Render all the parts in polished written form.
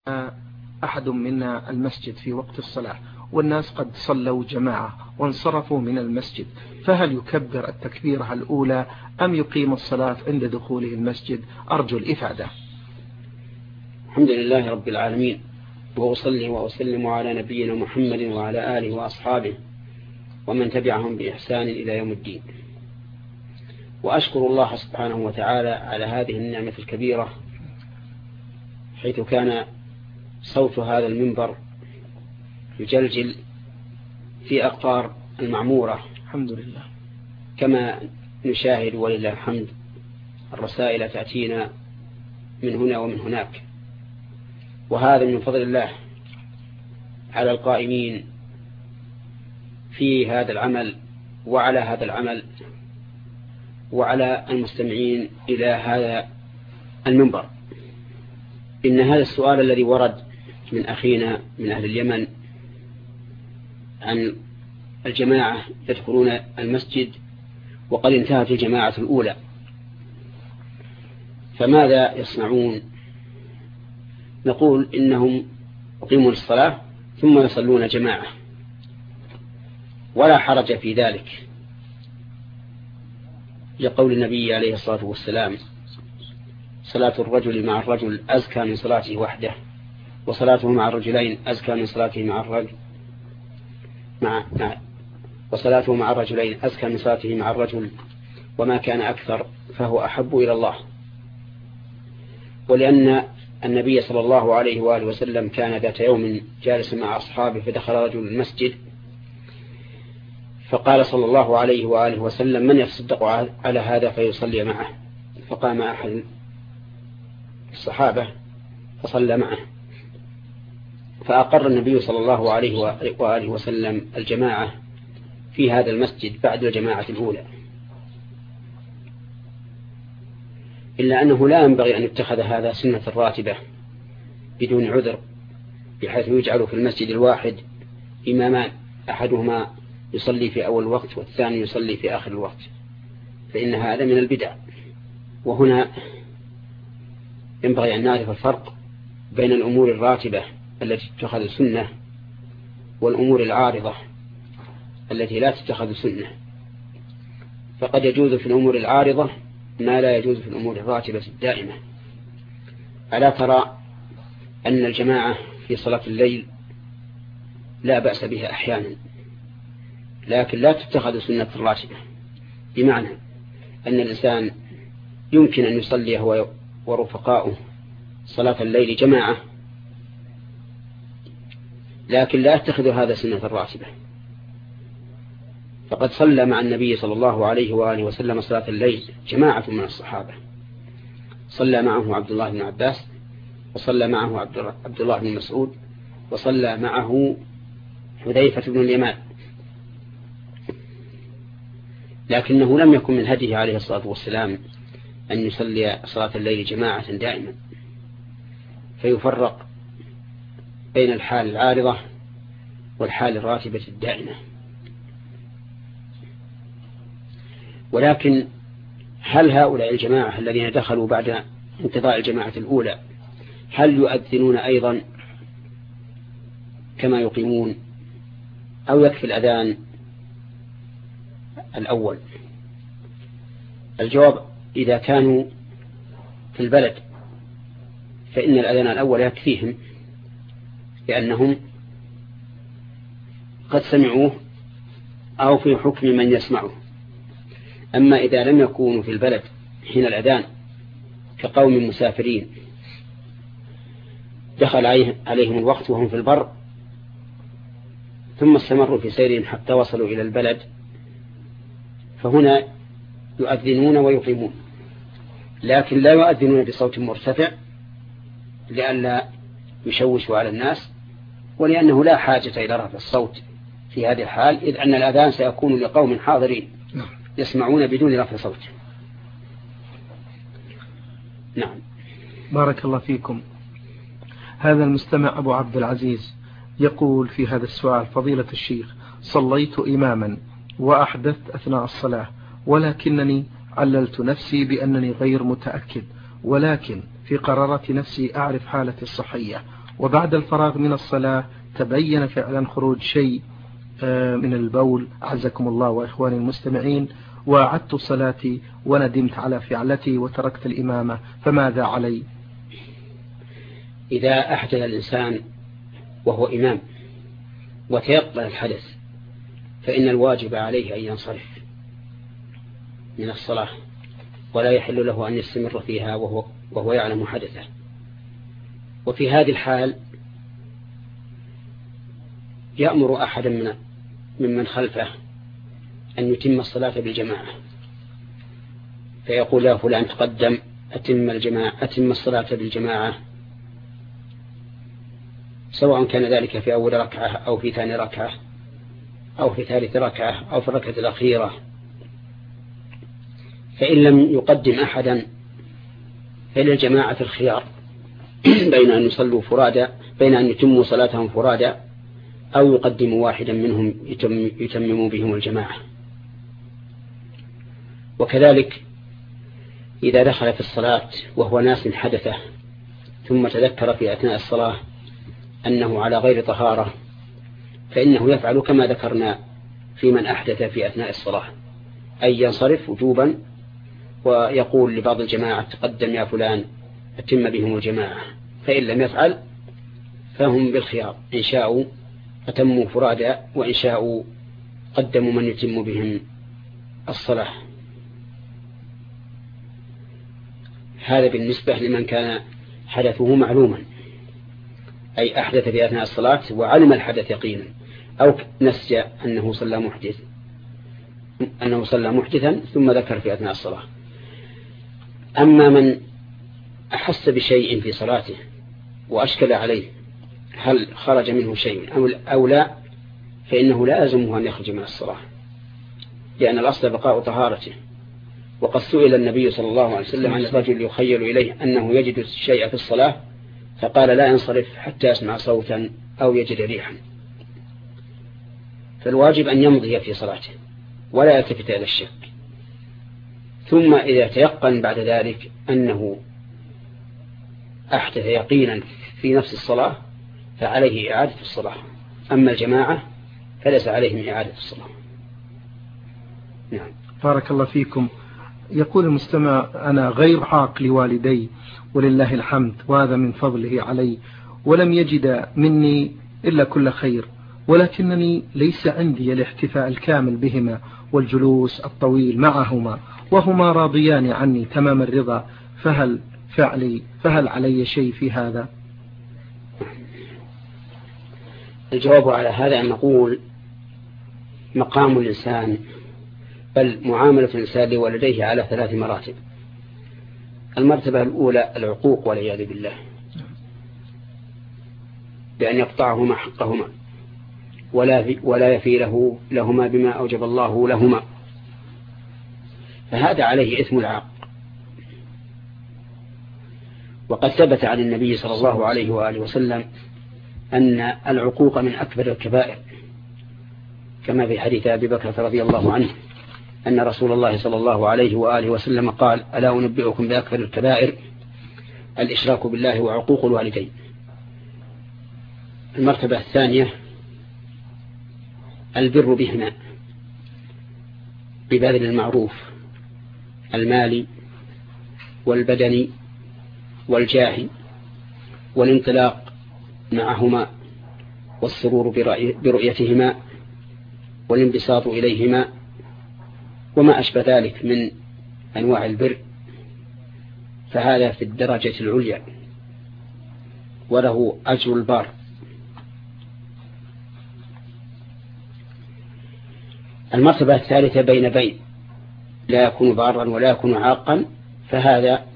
أحد منا المسجد في وقت الصلاة والناس قد صلوا جماعة وانصرفوا من المسجد، فهل يكبر التكبيرة الأولى أم يقيم الصلاة عند دخوله المسجد؟ أرجو الإفادة. الحمد لله رب العالمين، وأصلي وأسلم على نبينا محمد وعلى آله وأصحابه ومن تبعهم بإحسان إلى يوم الدين. وأشكر الله سبحانه وتعالى على هذه النعمة الكبيرة، حيث كان صوت هذا المنبر يجلجل في أقطار المعمورة. الحمد لله. كما نشاهد ولله الحمد الرسائل تأتينا من هنا ومن هناك، وهذا من فضل الله على القائمين في هذا العمل وعلى هذا العمل وعلى المستمعين إلى هذا المنبر. إن هذا السؤال الذي ورد من أخينا من أهل اليمن عن الجماعة يدخلون المسجد وقد انتهت الجماعة الأولى، فماذا يصنعون؟ نقول إنهم يقيمون الصلاة ثم يصلون جماعة، ولا حرج في ذلك، لقول النبي عليه الصلاة والسلام: صلاة الرجل مع الرجل أزكى من صلاته وحده، وصلاته مع الرجلين أزكى من صلاته مع الرجل وصلاته مع الرجلين أزكى من صلاته مع الرجل، وما كان أكثر فهو أحب إلى الله. ولأن النبي صلى الله عليه وآله وسلم كان ذات يوم جالس مع أصحابه فدخل رجل المسجد، فقال صلى الله عليه وآله وسلم: من يتصدق على هذا فيصلي معه؟ فقام أحد الصحابة فصلى معه، فأقر النبي صلى الله عليه وآله وسلم الجماعة في هذا المسجد بعد الجماعة الأولى. إلا أنه لا ينبغي أن يتخذ هذا سنة راتبة بدون عذر، بحيث يجعل في المسجد الواحد إمامان، أحدهما يصلي في أول الوقت والثاني يصلي في آخر الوقت، فإن هذا من البدع. وهنا ينبغي أن نعرف الفرق بين الأمور الراتبة التي تتخذ سنة والأمور العارضة التي لا تتخذ سنة. فقد يجوز في الأمور العارضة ما لا يجوز في الأمور الراتبة الدائمة. ألا ترى أن الجماعة في صلاة الليل لا بأس بها أحيانا، لكن لا تتخذ سنة راتبة، بمعنى أن الإنسان يمكن أن يصلي هو ورفقاؤه صلاة الليل جماعة، لكن لا يتخذ هذا سنة راتبة. فقد صلى مع النبي صلى الله عليه وآله وسلم صلاة الليل جماعة من الصحابة، صلى معه عبد الله بن عباس، وصلى معه عبد الله بن مسعود، وصلى معه حذيفة بن اليمان، لكنه لم يكن من هديه عليه الصلاة والسلام أن يصلي صلاة الليل جماعة دائما، فيفرق بين الحال العارضة والحال الراتبة الدائمة. ولكن هل هؤلاء الجماعة الذين دخلوا بعد انقضاء الجماعة الأولى هل يؤذنون أيضا كما يقيمون، أو يكفي الأذان الأول؟ الجواب: إذا كانوا في البلد فإن الأذان الأول يكفيهم، لأنهم قد سمعوه أو في حكم من يسمعه. أما إذا لم يكونوا في البلد حين الأذان كقوم مسافرين دخل عليهم الوقت وهم في البر ثم استمروا في سيرهم حتى وصلوا إلى البلد، فهنا يؤذنون ويقيمون، لكن لا يؤذنون بصوت مرتفع لئلا يشوشوا على الناس، ولأنه لا حاجة إلى رفع الصوت في هذه الحال، إذ أن الأذان سيكون لقوم حاضرين يسمعون بدون رفع صوت. نعم. بارك الله فيكم. هذا المستمع أبو عبد العزيز يقول في هذا السؤال: فضيلة الشيخ، صليت إماما وأحدثت أثناء الصلاة، ولكنني عللت نفسي بأنني غير متأكد، ولكن في قرارات نفسي أعرف حالتي الصحية، وبعد الفراغ من الصلاة تبين فعلا خروج شيء من البول أعزكم الله وإخواني المستمعين، وأعدت صلاتي وندمت على فعلتي وتركت الإمامة، فماذا علي؟ إذا أحدث الإنسان وهو إمام وتيقن الحدث فإن الواجب عليه أن ينصرف من الصلاة، ولا يحل له أن يستمر فيها وهو يعلم حدثه. وفي هذه الحال يأمر أحدا ممن خلفه أن يتم الصلاة بالجماعة، فيقول يا فلان تقدم أتم الصلاة بالجماعة، سواء كان ذلك في أول ركعة أو في ثاني ركعة أو في ثالث ركعة أو في الركعة الأخيرة. فإن لم يقدم أحدا فللجماعة الخيار بين أن يصلوا فرادا، بين أن يتموا صلاتهم فرادا أو يقدموا واحدا منهم يتمموا بهم الجماعة. وكذلك إذا دخل في الصلاة وهو ناس حدثه ثم تذكر في أثناء الصلاة أنه على غير طهارة فإنه يفعل كما ذكرنا في من أحدث في أثناء الصلاة، أي ينصرف وجوبا ويقول لبعض الجماعة تقدم يا فلان أتم بهم الجماعة، فإن لم يفعل فهم بالخيار، إن شاءوا أتموا فرادا وإن شاءوا قدموا من يتم بهم الصلاة. هذا بالنسبة لمن كان حدثه معلوما، أي أحدث في أثناء الصلاة وعلم الحدث يقينا، أو نسي أنه صلى محدثا ثم ذكر في أثناء الصلاة. أما من أحس بشيء في صلاته وأشكل عليه هل خرج منه شيء أو لا، فإنه لا يلزمه أن يخرج من الصلاة، لأن الأصل بقاء طهارته. وقد سئل النبي صلى الله عليه وسلم عن الرجل يخيل إليه أنه يجد الشيء في الصلاة فقال لا ينصرف حتى يسمع صوتا أو يجد ريحا. فالواجب أن يمضي في صلاته ولا يلتفت إلى الشك، ثم إذا تيقن بعد ذلك أنه أحدث يقينا في نفس الصلاة فعليه إعادة الصلاة. أما الجماعة فليس عليهم إعادة الصلاة. نعم. بارك الله فيكم. يقول المستمع أنا غير عاق لوالدي ولله الحمد وهذا من فضله علي، ولم يجد مني إلا كل خير، ولكنني ليس عندي الاحتفاء الكامل بهما والجلوس الطويل معهما، وهما راضيان عني تمام الرضا، فهل علي شيء في هذا؟ الجواب على هذا أن نقول مقام الإنسان بل معاملة الإنسان لوالديه على 3 مراتب. المرتبة الأولى العقوق والعياذ بالله، بأن يقطعهما حقهما ولا يفي لهما بما أوجب الله لهما، فهذا عليه إثم العاق. وقد ثبت عن النبي صلى الله عليه وآله وسلم أن العقوق من أكبر الكبائر، كما في حديث أبي بكر رضي الله عنه أن رسول الله صلى الله عليه وآله وسلم قال ألا أنبئكم بأكبر الكبائر الإشراك بالله وعقوق الوالدين. المرتبة الثانية البر بهما ببذل المعروف المالي والبدني والجاهي والانطلاق معهما والسرور برؤيتهما والانبساط إليهما وما أشبه ذلك من أنواع البر، فهذا في الدرجة العليا وله أجر البار. المرتبة الثالثة بين لا يكون بارا ولا يكون عاقا، فهذا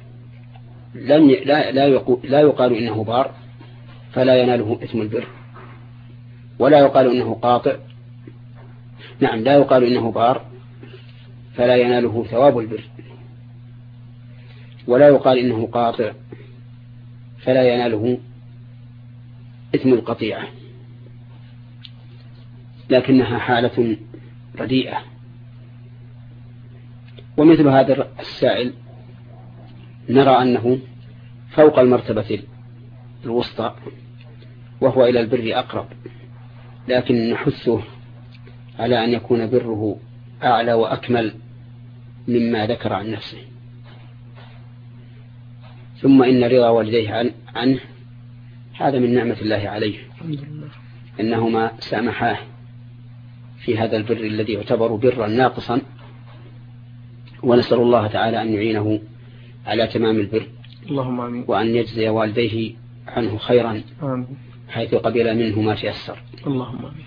لا يقال إنه بار فلا يناله إثم البر، ولا يقال إنه قاطع، نعم لا يقال إنه بار فلا يناله ثواب البر، ولا يقال إنه قاطع فلا يناله إثم القطيعة، لكنها حالة رديئة. ومثل هذا السائل نرى أنه فوق المرتبة الوسطى وهو إلى البر أقرب، لكن نحثه على أن يكون بره أعلى وأكمل مما ذكر عن نفسه. ثم إن رضا والديه عنه هذا من نعمة الله عليه، إنهما سامحاه في هذا البر الذي يعتبر برا ناقصا، ونسأل الله تعالى أن يعينه على تمام البر، اللهم آمين، وأن يجزي والديه عنه خيرا آمين، حيث قبل منه ما تيسر، اللهم آمين.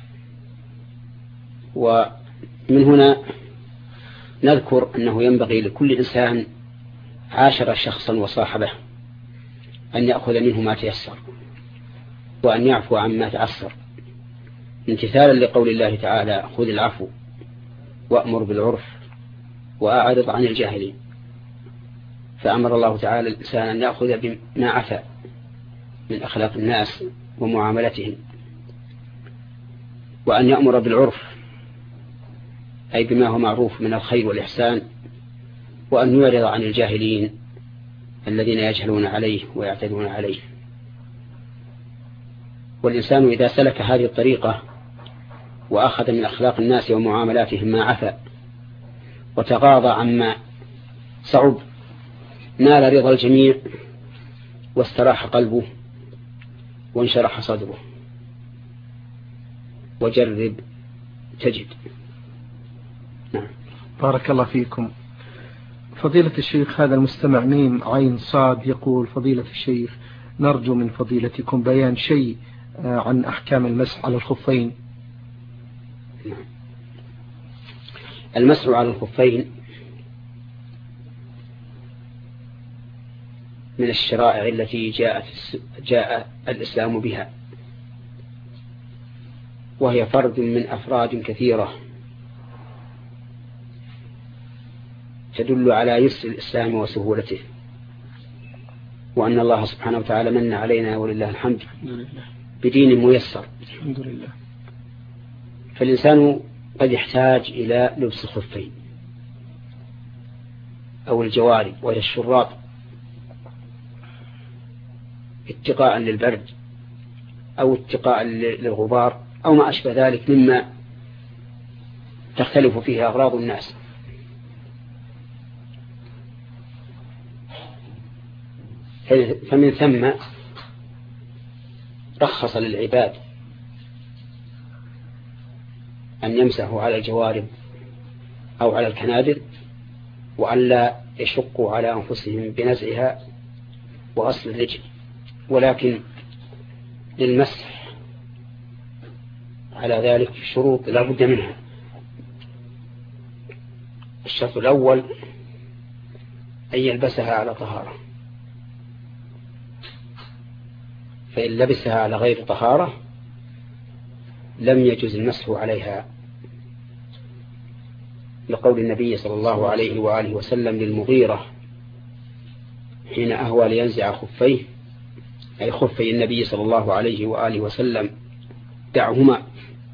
ومن هنا نذكر أنه ينبغي لكل إنسان عاشر شخصا وصاحبه أن يأخذ منه ما تيسر، وأن يعفو عما تعسر، امتثالا لقول الله تعالى: خذ العفو وأمر بالعرف وأعرض عن الجاهلين. فأمر الله تعالى الإنسان أن يأخذ بما عفى من أخلاق الناس ومعاملتهم، وأن يأمر بالعرف أي بما هو معروف من الخير والإحسان، وأن يعرض عن الجاهلين الذين يجهلون عليه ويعتدون عليه. والإنسان إذا سلك هذه الطريقة وأخذ من أخلاق الناس ومعاملاتهم ما عفى وتغاضى عما صعب، نال رضا الجميع واستراح قلبه وانشرح صدره. وجرب تجد. نعم. بارك الله فيكم. فضيلة الشيخ، هذا المستمع ميم عين صاد يقول: فضيلة الشيخ، نرجو من فضيلتكم بيان شيء عن أحكام المسح على الخفين. نعم. المسح على الخفين من الشرائع التي جاء الإسلام بها، وهي فرد من أفراد كثيرة تدل على يسر الإسلام وسهولته، وأن الله سبحانه وتعالى من علينا ولله الحمد بدين ميسر الحمد لله. فالإنسان قد يحتاج إلى لبس الخفين أو الجوارب وإلى الشراب اتقاء للبرد أو اتقاء للغبار أو ما أشبه ذلك مما تختلف فيه أغراض الناس. فمن ثم رخص للعباد أن يمسحوا على الجوارب أو على الكنادر، وأن لا يشقوا على أنفسهم بنزعها وغسل الرجل، ولكن للمسح على ذلك شروط لا بد منها. الشرط الأول أن يلبسها على طهارة، فإن لبسها على غير طهارة لم يجوز المسح عليها، لقول النبي صلى الله عليه وآله وسلم للمغيرة حين أهوى لينزع خفيه، أي خفي النبي صلى الله عليه وآله وسلم: دعهما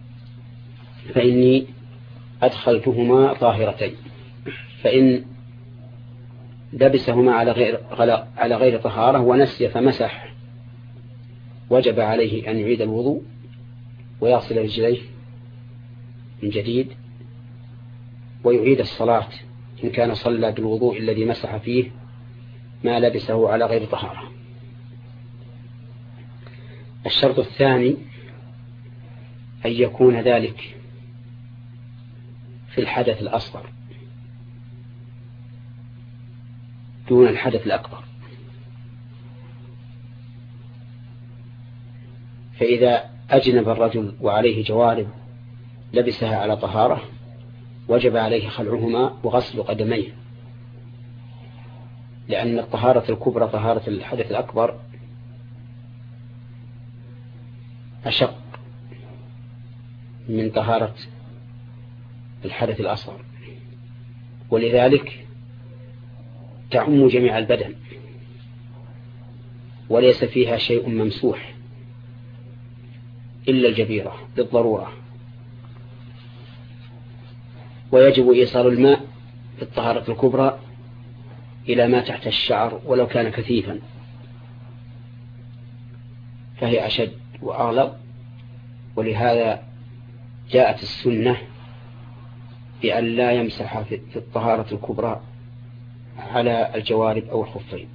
فإني أدخلتهما طاهرتين. فإن لبسهما على غير طهارة ونسي فمسح وجب عليه أن يعيد الوضوء ويغسل رجليه من جديد، ويعيد الصلاة إن كان صلى بالوضوء الذي مسح فيه ما لبسه على غير طهارة. الشرط الثاني أن يكون ذلك في الحدث الأصغر دون الحدث الأكبر. فإذا أجنب الرجل وعليه جوارب لبسها على طهارة وجب عليه خلعهما وغسل قدميه، لأن الطهارة الكبرى طهارة الحدث الأكبر أشق من طهارة الحدث الأصغر، ولذلك تعم جميع البدن وليس فيها شيء ممسوح إلا الجبيرة بالضرورة. ويجب إيصال الماء في الطهارة الكبرى إلى ما تحت الشعر ولو كان كثيفا، فهي أشد وأغلظ، ولهذا جاءت السنة بأن لا يمسح في الطهارة الكبرى على الجوارب أو الخفين.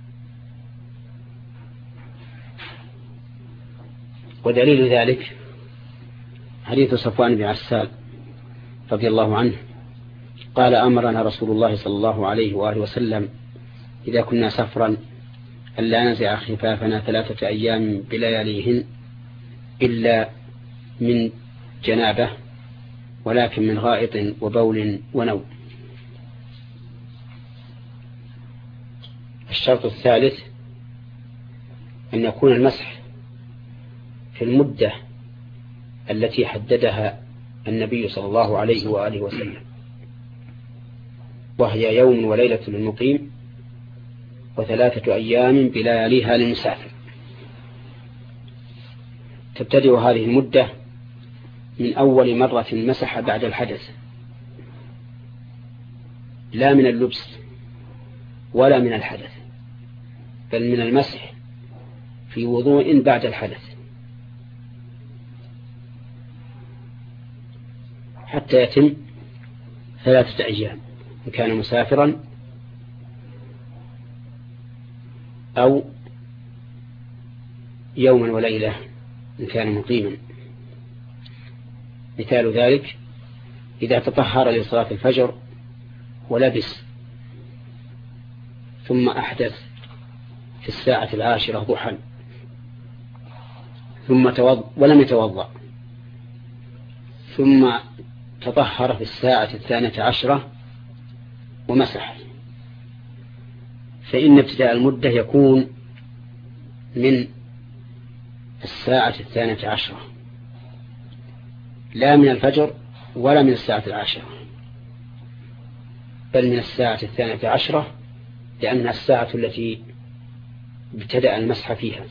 ودليل ذلك حديث صفوان بن عسال رضي الله عنه قال: أمرنا رسول الله صلى الله عليه وآله وسلم إذا كنا سفرا ألا نزع خفافنا 3 أيام بلياليهن إلا من جنابه، ولكن من غائط وبول ونوم. الشرط الثالث أن يكون المسح في المدة التي حددها النبي صلى الله عليه وآله وسلم، وهي يوم وليلة للمقيم و3 أيام بلياليها للمسافر. تبتدئ هذه المدة من أول مرة مسح بعد الحدث، لا من اللبس ولا من الحدث، بل من المسح في وضوء بعد الحدث، حتى يتم 3 أيام إن كان مسافرا أو يوما وليلة إن كان مقيما. مثال ذلك: إذا تطهر لصلاة الفجر ولبس ثم أحدث في 10 ضحى ولم يتوضأ، ثم تطهر في 12 ومسح، فإن ابتداء المدة يكون من 12 لا من الفجر ولا من 10 بل من 12 لأنها الساعة التي ابتدأ المسح فيها.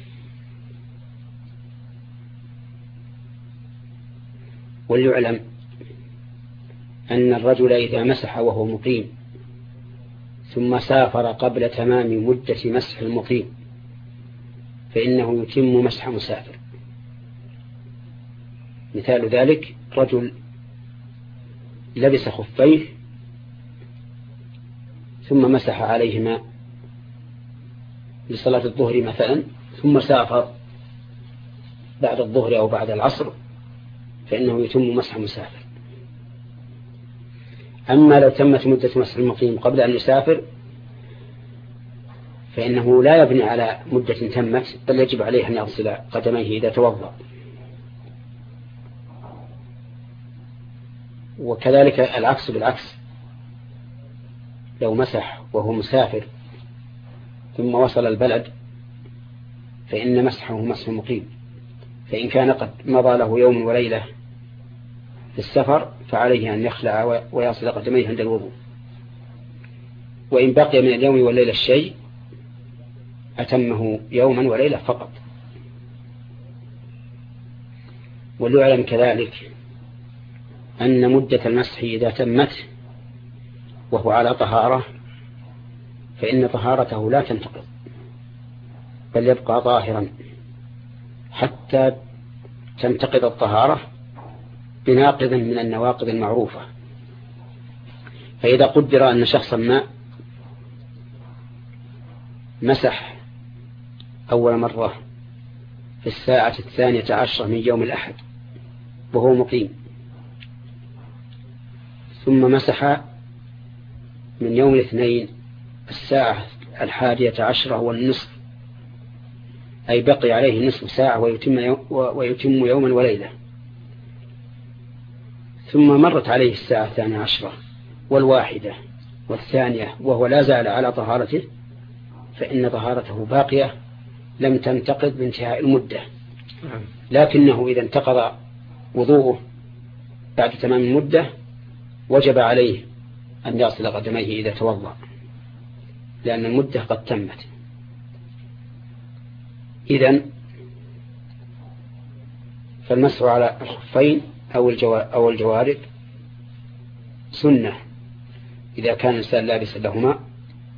وليعلم أن الرجل إذا مسح وهو مقيم ثم سافر قبل تمام مدة مسح المقيم فإنه يتم مسح مسافر. مثال ذلك: رجل لبس خفيه ثم مسح عليهما لصلاة الظهر مثلا، ثم سافر بعد الظهر أو بعد العصر، فإنه يتم مسح مسافر. أما لو تمت مدة مسح المقيم قبل أن يسافر فإنه لا يبني على مدة تمت، بل يجب عليه أن يغسل قدميه إذا توضأ. وكذلك العكس بالعكس: لو مسح وهو مسافر ثم وصل البلد فإن مسحه مسح مقيم، فإن كان قد مضى له يوم وليلة في السفر فعليه أن يخلع ويغسل قدميه عند الوضوء. وإن بقي من اليوم والليلة الشيء أتمه يوما وليلة فقط. وليعلم كذلك أن مدة المسح إذا تمت وهو على طهارة فإن طهارته لا تنتقض، بل يبقى ظاهرا حتى تنتقض الطهارة بناقض من النواقض المعروفة. فإذا قدر أن شخصا ما مسح أول مرة في 12 من يوم الأحد وهو مقيم، ثم مسح من يوم الاثنين 11 والنصف، أي بقي عليه نصف ساعة ويتم يوما وليلة، ثم مرت عليه 12 والواحدة والثانية وهو لا زال على طهارته، فإن طهارته باقية لم تنتقض بانتهاء المدة. لكنه إذا انتقض وضوءه بعد تمام المدة وجب عليه أن يغسل قدميه إذا توضأ، لأن المدة قد تمت. إذن فالمسح على الخفين أو الجوارب سنة إذا كان الإنسان لابسا لهما،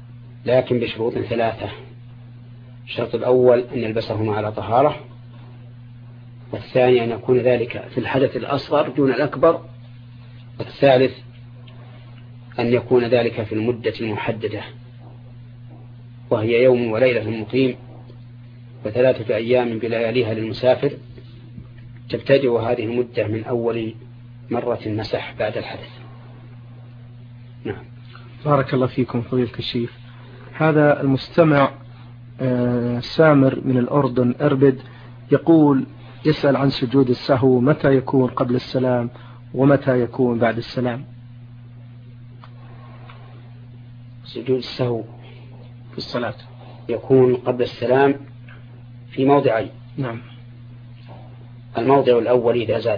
لكن بشروط 3: الشرط الأول أن يلبسهما على طهارة، والثاني أن يكون ذلك في الحدث الأصغر دون الأكبر. والثالث أن يكون ذلك في المدة المحددة وهي يوم وليلة مقيم و3 أيام بلياليها للمسافر، تبتدئ هذه المدة من أول مرة مسح بعد الحدث. نعم. بارك الله فيكم فضيلة الشيخ. هذا المستمع سامر من الأردن أربد يقول يسأل عن سجود السهو، متى يكون قبل السلام ومتى يكون بعد السلام؟ سجود السهو في الصلاة يكون قبل السلام في موضعين. نعم. الموضع الأول إذا زاد،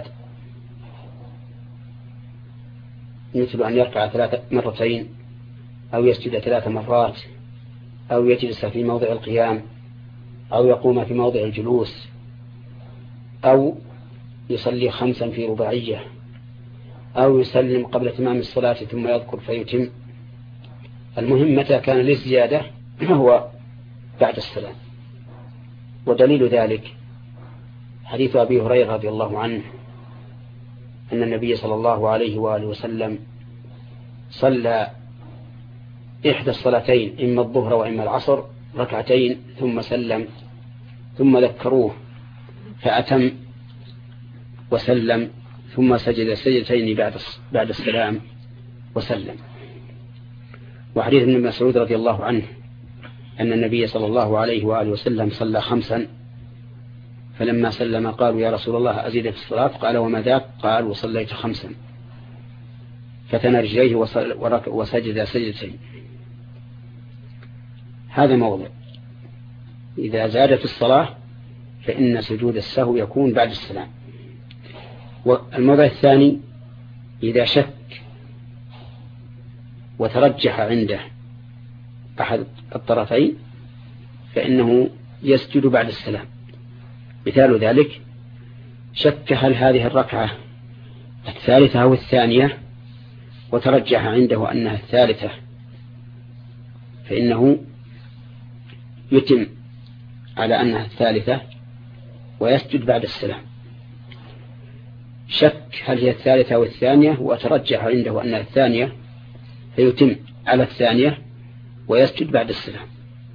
مثل أن يركع 3 مرتين أو يسجد 3 مرات أو يجلس في موضع القيام أو يقوم في موضع الجلوس أو يصلي 5 في رباعية أو يسلم قبل تمام الصلاة ثم يذكر فيتم. المهم متى كان للزيادة هو بعد السلام. ودليل ذلك حديث أبي هريرة رضي الله عنه أن النبي صلى الله عليه وآله وسلم صلى إحدى الصلاتين إما الظهر وإما العصر ركعتين ثم سلم ثم ذكروه فأتم وسلم ثم سجد سجدتين بعد السلام وسلم. وحديث ابن مسعود رضي الله عنه أن النبي صلى الله عليه وآله وسلم صلى 5 فلما سلم قالوا يا رسول الله أزيد في الصلاة؟ قال وما ذاك؟ قال وصليت 5 فتنى رجليه وسجد سجدتين. هذا موضع إذا زادت الصلاة فإن سجود السهو يكون بعد السلام. والموضع الثاني إذا شك وترجح عنده أحد الطرفين فإنه يسجد بعد السلام. مثال ذلك شك هل هذه الركعة 3 أو 2 وترجح عنده أنها 3 فإنه يتم على أنها 3 ويسجد بعد السلام. شك هل هي 3 أو 2 وترجح عنده أنها 2 فيتم على 2 ويسجد بعد السلام.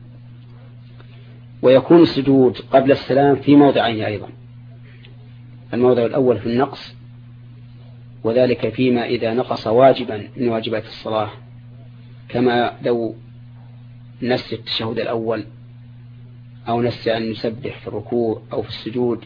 ويكون السجود قبل السلام في موضعين أيضا. الموضع الأول في النقص، وذلك فيما إذا نقص واجبا من واجبات الصلاة، كما لو نسي التشهد الأول أو نسي أن يسبح في الركوع أو في السجود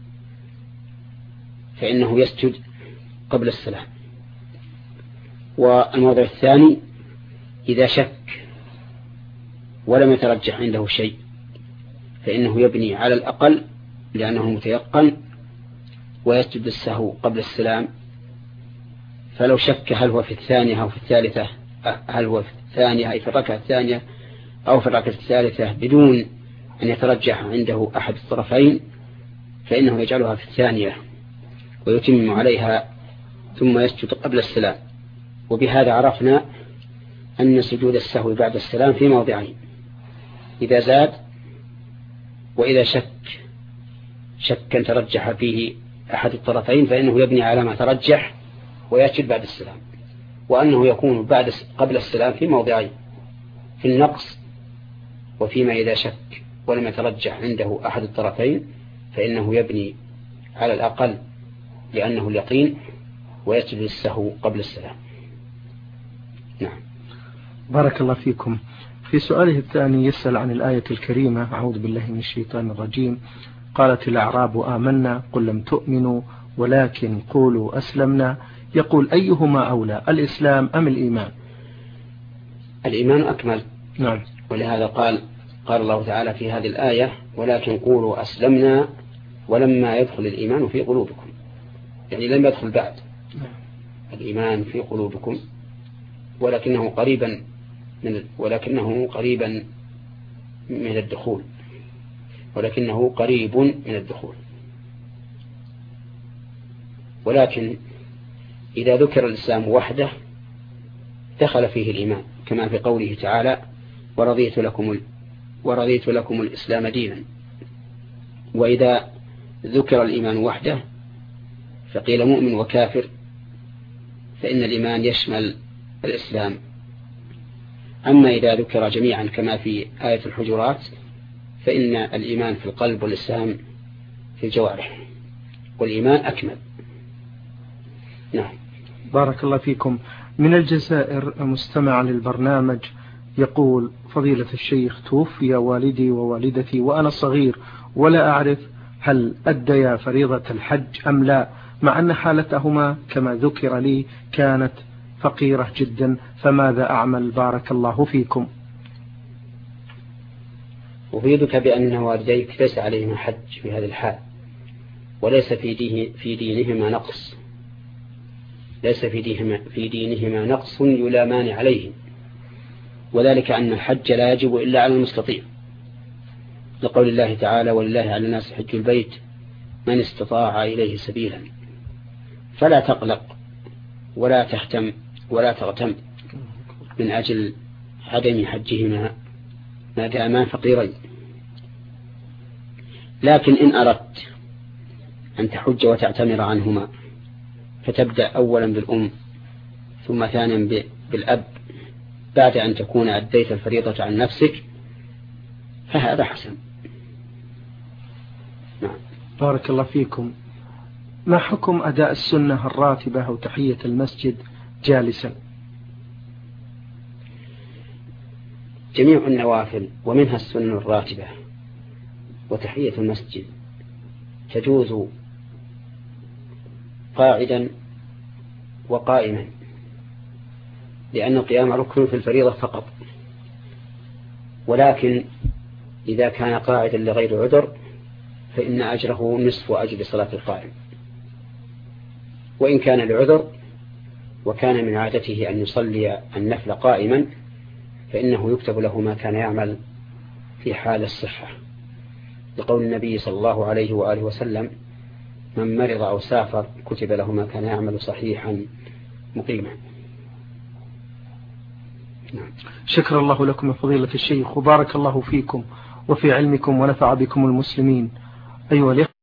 فإنه يسجد قبل السلام. والموضع الثاني إذا شك ولم يترجح عنده شيء فإنه يبني على الأقل لأنه متيقن ويسجد السهو قبل السلام. فلو شك هل هو في 2 أو في 3 هل هو في 2 أي في الركعة 2 أو في الركعة 3 بدون أن يترجح عنده أحد الطرفين فإنه يجعلها في 2 ويتم عليها ثم يسجد قبل السلام. وبهذا عرفنا أن سجود السهو بعد السلام في موضعين: إذا زاد وإذا شكا ترجح فيه أحد الطرفين فإنه يبني على ما ترجح ويسجد بعد السلام. وأنه يكون قبل السلام في موضعين: في النقص وفيما إذا شك ولم يترجح عنده أحد الطرفين فإنه يبني على الأقل لأنه اليقين ويسجد السهو قبل السلام. نعم. بارك الله فيكم. في سؤاله الثاني يسأل عن الآية الكريمة: أعوذ بالله من الشيطان الرجيم، قالت الأعراب آمنا قل لم تؤمنوا ولكن قولوا أسلمنا. يقول أيهما أولى، الإسلام أم الإيمان؟ الإيمان أكمل. نعم. ولهذا قال الله تعالى في هذه الآية: ولكن قولوا أسلمنا ولما يدخل الإيمان في قلوبكم، يعني لم يدخل بعد الإيمان في قلوبكم ولكنه قريبا من الدخول، ولكنه قريب من الدخول. ولكن إذا ذكر الإسلام وحده دخل فيه الإيمان، كما في قوله تعالى: ورضيت لكم الإسلام دينا. وإذا ذكر الإيمان وحده فقيل مؤمن وكافر، فإن الإيمان يشمل الإسلام. أما إذا ذكر جميعا كما في آية الحجرات فإن الإيمان في القلب والإسلام في الجوارح، والإيمان أكمل. نعم. بارك الله فيكم. من الجزائر مستمع للبرنامج يقول: فضيلة الشيخ، توفي والدي ووالدتي وأنا صغير ولا أعرف هل أديا فريضة الحج أم لا، مع أن حالتهما كما ذكر لي كانت فقيرة جدا، فماذا أعمل بارك الله فيكم؟ أفيدك بأن والديك ليس عليهما حج في هذه الحال، وليس في دينهما نقص، ليس في دينهما نقص يلامان عليه، وذلك أن الحج لا يجب إلا على المستطيع، لقول الله تعالى: ولله على الناس حج البيت من استطاع إليه سبيلا. فلا تقلق ولا تهتم ولا تغتم من أجل عدم حجهما ما داما فقيرين. لكن إن أردت أن تحج وتعتمر عنهما فتبدأ أولا بالأم ثم ثانيا بالأب بعد أن تكون أديت الفريضة عن نفسك، فهذا حسن. نعم. بارك الله فيكم. ما حكم أداء السنة الراتبة أو تحية المسجد جالسا؟ جميع النوافل ومنها السنة الراتبة وتحية المسجد تجوز قاعدا وقائما، لأن القيام ركن في الفريضة فقط، ولكن إذا كان قاعدا لغير عذر فإن أجره نصف أجر صلاة القائم، وإن كان لعذر وكان من عادته أن يصلي النفل قائما فإنه يكتب له ما كان يعمل في حال الصحة، لقول النبي صلى الله عليه وآله وسلم: من مرض أو سافر كتب له ما كان يعمل صحيحا مقيما. نعم. شكر الله لكم يا فضيلة الشيخ، وبارك الله فيكم وفي علمكم ونفع بكم المسلمين. أيها